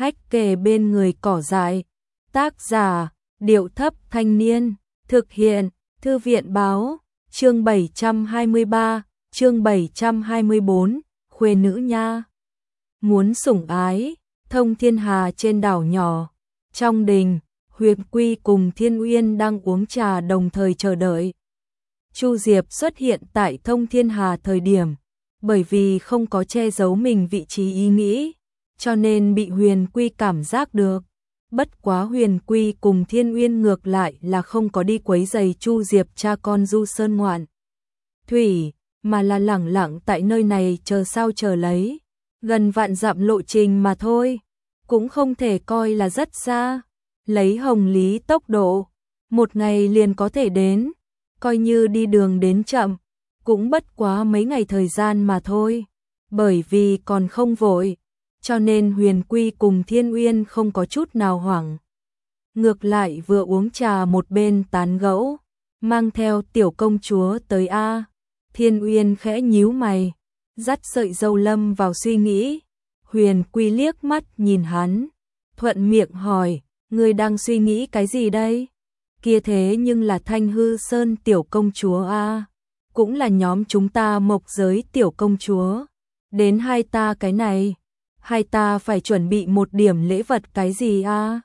hách kề bên người cỏ dại. Tác giả, Điệu Thấp Thanh Niên. Thực hiện, Thư viện Báo. Chương 723, chương 724, khuê nữ nha. Muốn sủng ái, thông thiên hà trên đảo nhỏ. Trong đình, Huyền Quy cùng Thiên Uyên đang uống trà đồng thời chờ đợi. Chu Diệp xuất hiện tại thông thiên hà thời điểm, bởi vì không có che giấu mình vị trí ý nghĩ, cho nên bị Huyền Quy cảm giác được. Bất quá Huyền Quy cùng Thiên Uyên ngược lại là không có đi quấy rầy Chu Diệp cha con du sơn ngoạn thủy, mà là lẳng lặng tại nơi này chờ sao chờ lấy. Gần vạn dặm lộ trình mà thôi, cũng không thể coi là rất xa. Lấy Hồng Lý tốc độ, một ngày liền có thể đến, coi như đi đường đến chậm, cũng bất quá mấy ngày thời gian mà thôi. Bởi vì còn không vội, cho nên Huyền Quy cùng Thiên Uyên không có chút nào hoảng. Ngược lại vừa uống trà một bên tán gẫu, mang theo tiểu công chúa tới a. Thiên Uyên khẽ nhíu mày, dắt sợi râu lâm vào suy nghĩ. Huyền Quy liếc mắt nhìn hắn, thuận miệng hỏi, ngươi đang suy nghĩ cái gì đây? Kia thế nhưng là Thanh Hư Sơn tiểu công chúa a, cũng là nhóm chúng ta Mộc Giới tiểu công chúa. Đến hai ta cái này, hai ta phải chuẩn bị một điểm lễ vật cái gì a?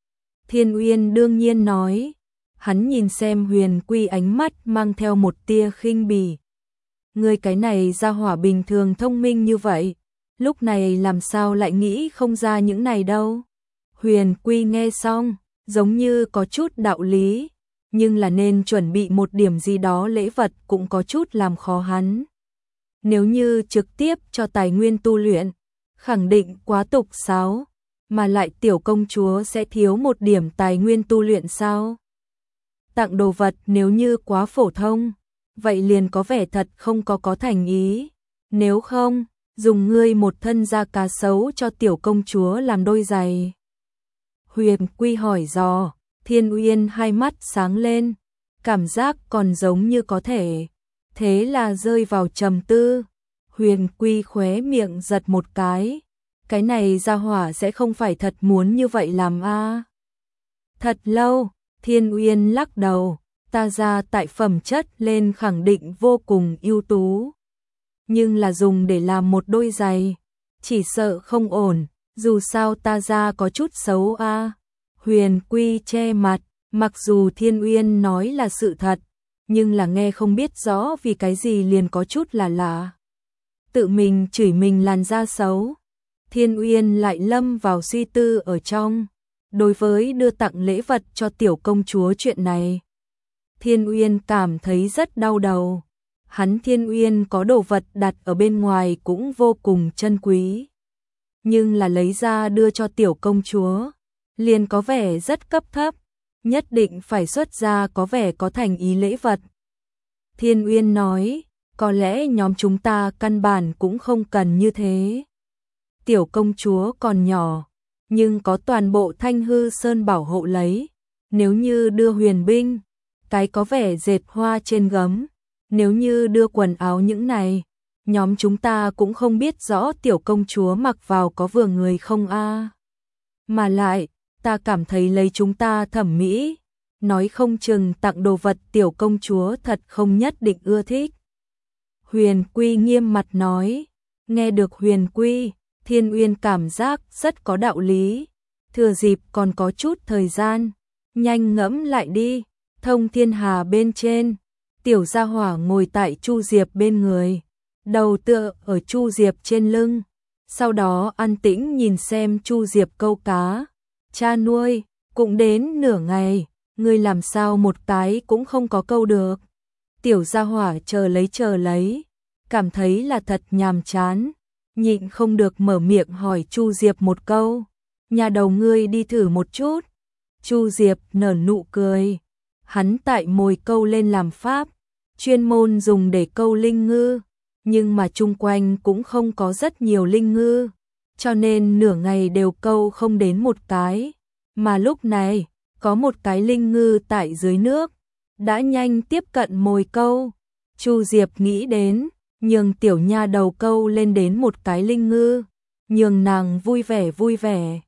Thiên Uyên đương nhiên nói, hắn nhìn xem Huyền Quy ánh mắt mang theo một tia khinh bỉ. Ngươi cái này ra hỏa bình thường thông minh như vậy, lúc này làm sao lại nghĩ không ra những này đâu. Huyền Quy nghe xong, giống như có chút đạo lý, nhưng là nên chuẩn bị một điểm gì đó lễ vật cũng có chút làm khó hắn. Nếu như trực tiếp cho tài nguyên tu luyện, khẳng định quá tục sáo, mà lại tiểu công chúa sẽ thiếu một điểm tài nguyên tu luyện sao? Tặng đồ vật nếu như quá phổ thông, vậy liền có vẻ thật không có thành ý. Nếu không, dùng ngươi một thân da cá sấu cho tiểu công chúa làm đôi giày. Huyền Quy hỏi dò, Thiên Uyên hai mắt sáng lên, cảm giác còn giống như có thể. Thế là rơi vào trầm tư. Huyền Quy khóe miệng giật một cái này ra hỏa sẽ không phải thật muốn như vậy làm a. Thật lâu, Thiên Uyên lắc đầu, ta ra tại phẩm chất lên khẳng định vô cùng ưu tú. Nhưng là dùng để làm một đôi giày, chỉ sợ không ổn, dù sao ta ra có chút xấu a. Huyền Quy che mặt, mặc dù Thiên Uyên nói là sự thật, nhưng là nghe không biết rõ vì cái gì liền có chút là lạ. Tự mình chửi mình làn da xấu. Thiên Uyên lại lâm vào suy tư ở trong. Đối với đưa tặng lễ vật cho tiểu công chúa chuyện này, Thiên Uyên cảm thấy rất đau đầu. Hắn Thiên Uyên có đồ vật đặt ở bên ngoài cũng vô cùng chân quý, nhưng là lấy ra đưa cho tiểu công chúa, liền có vẻ rất cấp thấp, nhất định phải xuất ra có vẻ có thành ý lễ vật. Thiên Uyên nói, có lẽ nhóm chúng ta căn bản cũng không cần như thế. Tiểu công chúa còn nhỏ, nhưng có toàn bộ Thanh Hư Sơn bảo hộ lấy. Nếu như đưa huyền binh, cái có vẻ dệt hoa trên gấm. Nếu như đưa quần áo những này, nhóm chúng ta cũng không biết rõ tiểu công chúa mặc vào có vừa người không a. Mà lại, ta cảm thấy lấy chúng ta thẩm mỹ, nói không chừng tặng đồ vật tiểu công chúa thật không nhất định ưa thích. Huyền Quy nghiêm mặt nói, nghe được Huyền Quy, Thiên Uyên cảm giác rất có đạo lý. Thừa dịp còn có chút thời gian, nhanh ngẫm lại đi. Thông thiên hà bên trên, tiểu gia hỏa ngồi tại Chu Diệp bên người, đầu tựa ở Chu Diệp trên lưng, sau đó an tĩnh nhìn xem Chu Diệp câu cá. Cha nuôi, cũng đến nửa ngày, ngươi làm sao một cái cũng không có câu được. Tiểu gia hỏa chờ lấy, cảm thấy là thật nhàm chán, nhịn không được mở miệng hỏi Chu Diệp một câu, nhà đầu ngươi đi thử một chút. Chu Diệp nở nụ cười, hắn tại mồi câu lên làm pháp, chuyên môn dùng để câu linh ngư, nhưng mà chung quanh cũng không có rất nhiều linh ngư, cho nên nửa ngày đều câu không đến một cái, mà lúc này, có một cái linh ngư tại dưới nước, đã nhanh tiếp cận mồi câu. Chu Diệp nghĩ đến, nhường tiểu nha đầu câu lên đến một cái linh ngư, nhường nàng vui vẻ,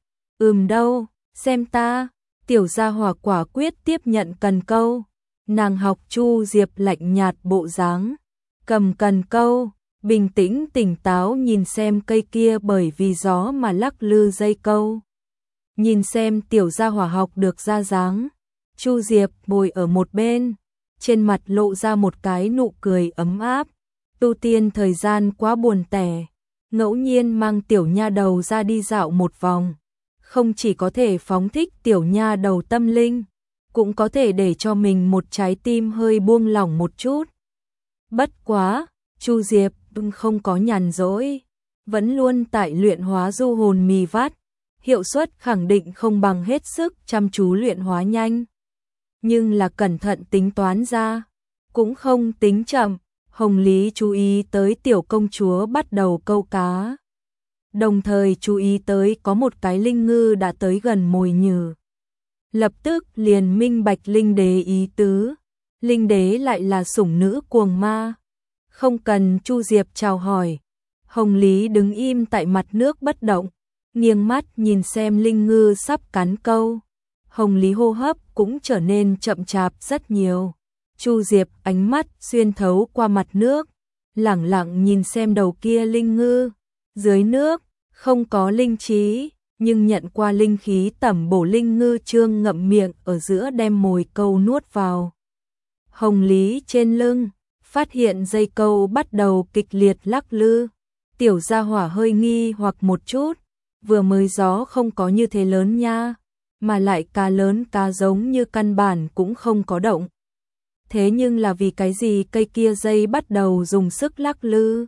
Đâu, xem ta, tiểu gia hỏa quả quyết tiếp nhận cần câu. Nàng học Chu Diệp lạnh nhạt bộ dáng, cầm cần câu, bình tĩnh tỉnh táo nhìn xem cây kia bởi vì gió mà lắc lư dây câu. Nhìn xem tiểu gia hỏa học được ra dáng, Chu Diệp ngồi ở một bên, trên mặt lộ ra một cái nụ cười ấm áp. Tu tiên thời gian quá buồn tẻ, ngẫu nhiên mang tiểu nha đầu ra đi dạo một vòng, không chỉ có thể phóng thích tiểu nha đầu tâm linh, cũng có thể để cho mình một trái tim hơi buông lỏng một chút. Bất quá, Chu Diệp không có nhàn rỗi, vẫn luôn tại luyện hóa du hồn mì vắt, hiệu suất khẳng định không bằng hết sức chăm chú luyện hóa nhanh. Nhưng là cẩn thận tính toán ra, cũng không tính chậm. Hồng Lý chú ý tới tiểu công chúa bắt đầu câu cá, đồng thời chú ý tới có một cái linh ngư đã tới gần mồi nhử. Lập tức liền minh bạch linh đế ý tứ, linh đế lại là sủng nữ cuồng ma. Không cần Chu Diệp chào hỏi, Hồng Lý đứng im tại mặt nước bất động, nghiêng mắt nhìn xem linh ngư sắp cắn câu. Hồng Lý hô hấp cũng trở nên chậm chạp rất nhiều. Chu Diệp ánh mắt xuyên thấu qua mặt nước, lẳng lặng nhìn xem đầu kia linh ngư. Dưới nước, không có linh trí, nhưng nhận qua linh khí tẩm bổ linh ngư trương ngậm miệng ở giữa đem mồi câu nuốt vào. Hồng Lý trên lưng, phát hiện dây câu bắt đầu kịch liệt lắc lư. Tiểu gia hỏa hơi nghi hoặc một chút, vừa mới gió không có như thế lớn nha, mà lại cá lớn cá giống như căn bản cũng không có động. Thế nhưng là vì cái gì cây kia dây bắt đầu dùng sức lắc lư?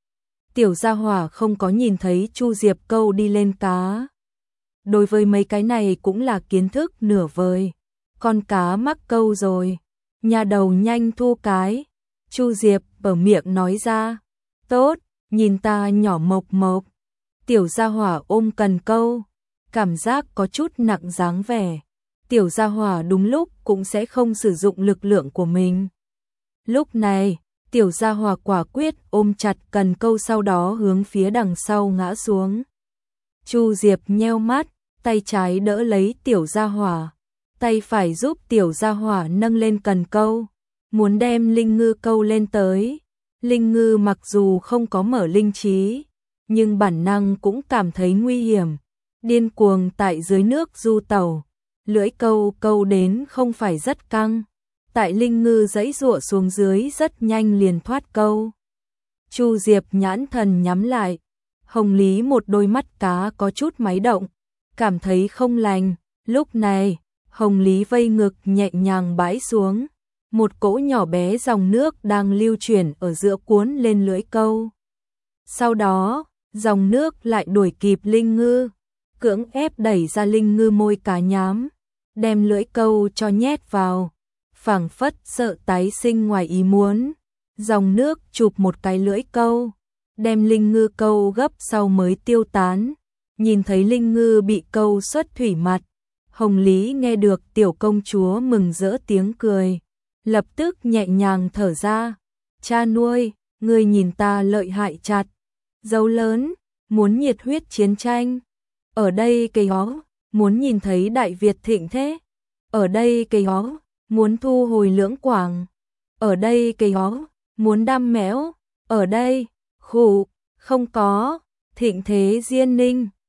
Tiểu gia hỏa không có nhìn thấy Chu Diệp câu đi lên cá. Đối với mấy cái này cũng là kiến thức nửa vời. Con cá mắc câu rồi, nhà đầu nhanh thu cái. Chu Diệp ở miệng nói ra. Tốt, nhìn ta nhỏ mộc mộc. Tiểu gia hỏa ôm cần câu, cảm giác có chút nặng dáng vẻ. Tiểu gia hỏa đúng lúc cũng sẽ không sử dụng lực lượng của mình. Lúc này, tiểu gia hỏa quả quyết ôm chặt cần câu, sau đó hướng phía đằng sau ngã xuống. Chu Diệp nheo mắt, tay trái đỡ lấy tiểu gia hỏa, tay phải giúp tiểu gia hỏa nâng lên cần câu, muốn đem linh ngư câu lên tới. Linh ngư mặc dù không có mở linh trí, nhưng bản năng cũng cảm thấy nguy hiểm, điên cuồng tại dưới nước du tẩu. Lưỡi câu câu đến không phải rất căng, tại linh ngư giãy giụa xuống dưới rất nhanh liền thoát câu. Chu Diệp nhãn thần nhắm lại, Hồng Lý một đôi mắt cá có chút máy động, cảm thấy không lành. Lúc này, Hồng Lý vây ngực nhẹ nhàng bãi xuống, một cỗ nhỏ bé dòng nước đang lưu chuyển ở giữa cuốn lên lưỡi câu. Sau đó, dòng nước lại đuổi kịp linh ngư, cưỡng ép đẩy ra linh ngư môi cá nhám, đem lưỡi câu cho nhét vào, phảng phất sợ tái sinh ngoài ý muốn. Dòng nước chụp một cái lưỡi câu, đem linh ngư câu gấp sau mới tiêu tán. Nhìn thấy linh ngư bị câu xuất thủy mặt, Hồng Lý nghe được tiểu công chúa mừng rỡ tiếng cười, lập tức nhẹ nhàng thở ra. Cha nuôi, ngươi nhìn ta lợi hại chặt, dấu lớn, muốn nhiệt huyết chiến tranh. Ở đây cây ó, muốn nhìn thấy Đại Việt thịnh thế. Ở đây cây ó, muốn thu hồi Lưỡng Quảng. Ở đây cây ó, muốn đam mẽo. Ở đây, khủ, không có, thịnh thế Diên Ninh.